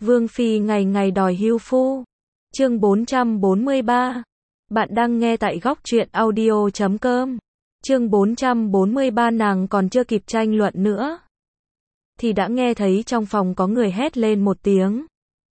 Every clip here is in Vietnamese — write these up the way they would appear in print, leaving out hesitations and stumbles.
Vương phi ngày ngày đòi hưu phu. Chương 443. Bạn đang nghe tại góc truyện audio.com. Chương 443 nàng còn chưa kịp tranh luận nữa, thì đã nghe thấy trong phòng có người hét lên một tiếng.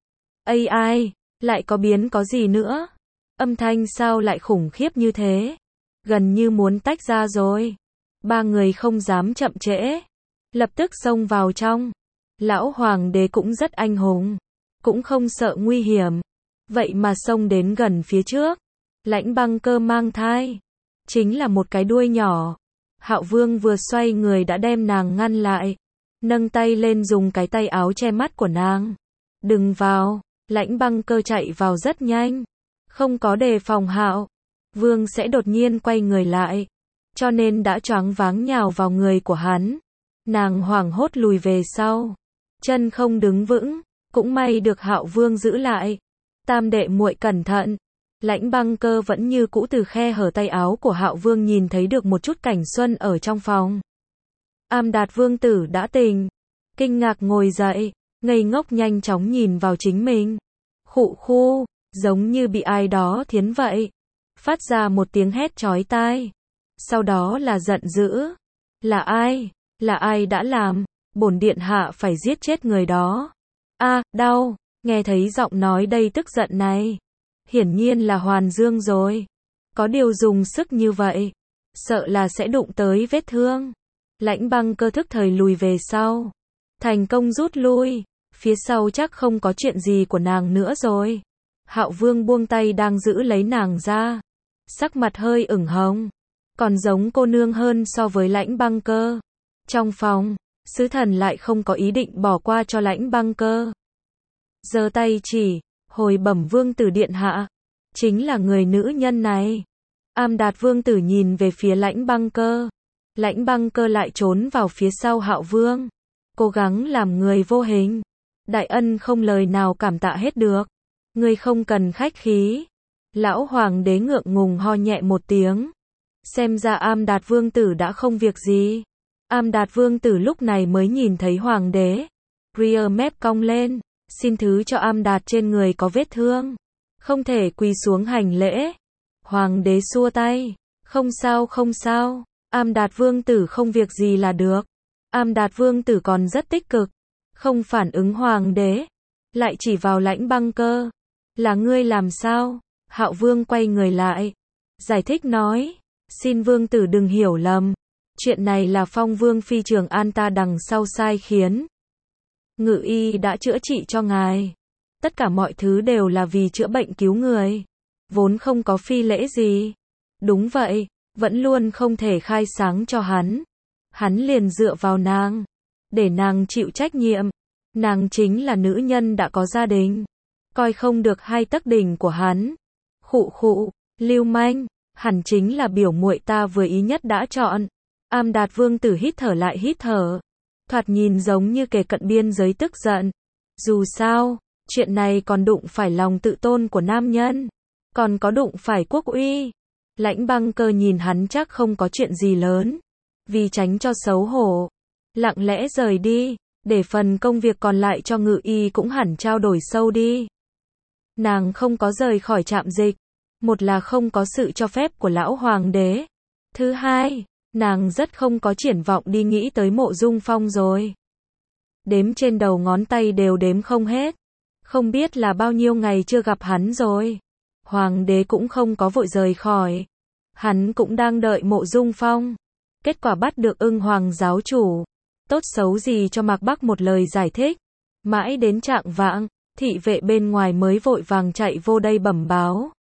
Ây ai, lại có biến có gì nữa? Âm thanh sao lại khủng khiếp như thế? Gần như muốn tách ra rồi. Ba người không dám chậm trễ, lập tức xông vào trong. Lão hoàng đế cũng rất anh hùng, cũng không sợ nguy hiểm, vậy mà xông đến gần phía trước. Lãnh Băng Cơ mang thai, chính là một cái đuôi nhỏ. Hạo Vương vừa xoay người đã đem nàng ngăn lại, nâng tay lên dùng cái tay áo che mắt của nàng. Đừng vào. Lãnh Băng Cơ chạy vào rất nhanh, không có đề phòng Hạo Vương sẽ đột nhiên quay người lại, cho nên đã choáng váng nhào vào người của hắn. Nàng hoảng hốt lùi về sau, chân không đứng vững, cũng may được Hạo Vương giữ lại. Tam đệ muội cẩn thận. Lãnh Băng Cơ vẫn như cũ từ khe hở tay áo của Hạo Vương nhìn thấy được một chút cảnh xuân ở trong phòng. Am Đạt Vương tử đã tỉnh, kinh ngạc ngồi dậy, ngây ngốc nhanh chóng nhìn vào chính mình. Khụ khu, giống như bị ai đó thiến vậy. Phát ra một tiếng hét chói tai. Sau đó là giận dữ. Là ai? Là ai đã làm? Bổn điện hạ phải giết chết người đó. A, đau. Nghe thấy giọng nói đầy tức giận này, hiển nhiên là Hoàn Dương rồi. Có điều dùng sức như vậy, sợ là sẽ đụng tới vết thương. Lãnh Băng Cơ thức thời lùi về sau, thành công rút lui. Phía sau chắc không có chuyện gì của nàng nữa rồi. Hạo Vương buông tay đang giữ lấy nàng ra, sắc mặt hơi ửng hồng, còn giống cô nương hơn so với Lãnh Băng Cơ. Trong phòng, sứ thần lại không có ý định bỏ qua cho Lãnh Băng Cơ, giơ tay chỉ, hồi bẩm Vương tử điện hạ, chính là người nữ nhân này. Am Đạt Vương tử nhìn về phía Lãnh Băng Cơ. Lãnh Băng Cơ lại trốn vào phía sau Hạo Vương, cố gắng làm người vô hình. Đại ân không lời nào cảm tạ hết được, ngươi không cần khách khí. Lão hoàng đế ngượng ngùng ho nhẹ một tiếng. Xem ra Am Đạt Vương tử đã không việc gì. Am Đạt Vương tử lúc này mới nhìn thấy hoàng đế. Ria mép cong lên, xin thứ cho Am Đạt trên người có vết thương, không thể quỳ xuống hành lễ. Hoàng đế xua tay, không sao không sao, Am Đạt Vương tử không việc gì là được. Am Đạt Vương tử còn rất tích cực, không phản ứng hoàng đế, lại chỉ vào Lãnh Băng Cơ. Là ngươi làm sao? Hạo Vương quay người lại, giải thích nói, xin Vương tử đừng hiểu lầm, chuyện này là Phong Vương phi Trường An ta đằng sau sai khiến. Ngự y đã chữa trị cho ngài, tất cả mọi thứ đều là vì chữa bệnh cứu người, vốn không có phi lễ gì. Đúng vậy, vẫn luôn không thể khai sáng cho hắn liền dựa vào nàng, để nàng chịu trách nhiệm. Nàng chính là nữ nhân đã có gia đình, coi không được hai tấc đỉnh của hắn. Khụ khụ, lưu manh, hẳn chính là biểu muội ta vừa ý nhất đã chọn. Am Đạt Vương tử hít thở lại hít thở, thoạt nhìn giống như kề cận biên giới tức giận. Dù sao, chuyện này còn đụng phải lòng tự tôn của nam nhân, còn có đụng phải quốc uy. Lãnh Băng Cơ nhìn hắn chắc không có chuyện gì lớn, vì tránh cho xấu hổ, lặng lẽ rời đi, để phần công việc còn lại cho ngự y cũng hẳn trao đổi sâu đi. Nàng không có rời khỏi trạm dịch, một là không có sự cho phép của lão hoàng đế, thứ hai, nàng rất không có triển vọng đi nghĩ tới Mộ Dung Phong rồi. Đếm trên đầu ngón tay đều đếm không hết, không biết là bao nhiêu ngày chưa gặp hắn rồi. Hoàng đế cũng không có vội rời khỏi, hắn cũng đang đợi Mộ Dung Phong. Kết quả bắt được Ưng Hoàng giáo chủ, tốt xấu gì cho Mạc Bắc một lời giải thích. Mãi đến trạng vạng, thị vệ bên ngoài mới vội vàng chạy vô đây bẩm báo,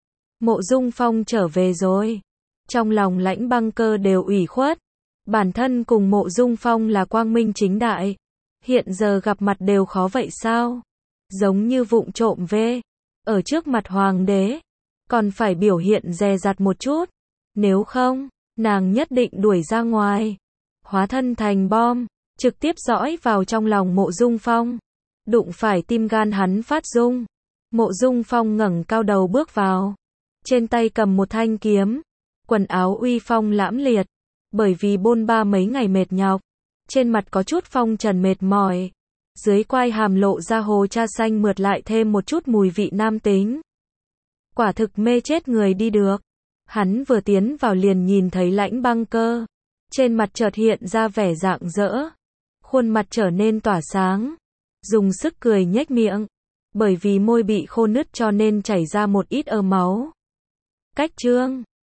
Mộ Dung Phong trở về rồi. Trong lòng Lãnh Băng Cơ đều ủy khuất, bản thân cùng Mộ Dung Phong là quang minh chính đại, hiện giờ gặp mặt đều khó vậy sao? Giống như vụng trộm về, ở trước mặt hoàng đế, còn phải biểu hiện dè dặt một chút, nếu không, nàng nhất định đuổi ra ngoài, hóa thân thành bom, trực tiếp dõi vào trong lòng Mộ Dung Phong, đụng phải tim gan hắn phát rung. Mộ Dung Phong ngẩng cao đầu bước vào, trên tay cầm một thanh kiếm, quần áo uy phong lãm liệt, bởi vì bôn ba mấy ngày mệt nhọc, trên mặt có chút phong trần mệt mỏi, Dưới quai hàm lộ ra hồ cha xanh mượt lại thêm một chút mùi vị nam tính. Quả thực mê chết người đi được. Hắn vừa tiến vào liền nhìn thấy Lãnh Băng Cơ. Trên mặt chợt hiện ra vẻ rạng rỡ. Khuôn mặt trở nên tỏa sáng. Dùng sức cười nhếch miệng. Bởi vì môi bị khô nứt cho nên chảy ra một ít máu. Cách chương